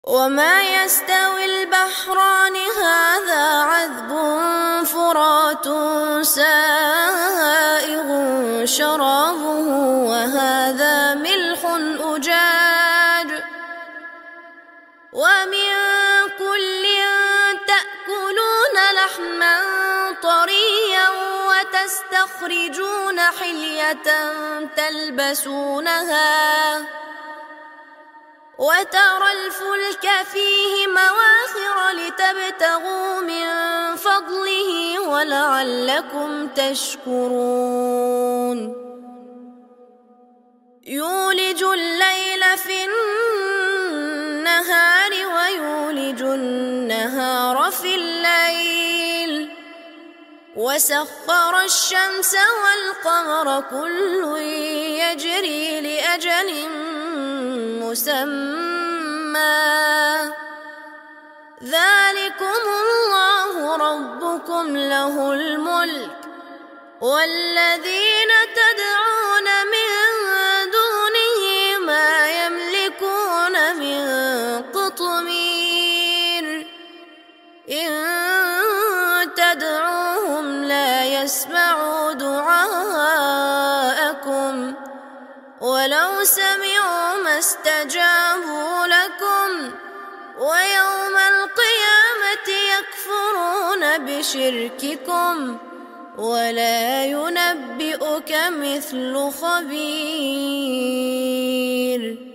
وما يستوي البحران هذا عذب فرات سائغ شرابه وهذا ملح أجاج ومن كل تأكلون لحما طريا وتستخرجون حلية تلبسونها وترى الفلك فيه مواخر لتبتغوا من فضله ولعلكم تشكرون يولج الليل في النهار ويولج النهار في الليل وسخر الشمس والقمر كل يجري لأجل مسمى ذلكم الله ربكم له الملك والذين تدعون من دونه ما يملكون من قطمير إن تدعوهم لا يسمعوا دعاءكم ولو سمعوا ما استجابوا لكم ويوم القيامة يكفرون بشرككم ولا ينبئك مثل خبير.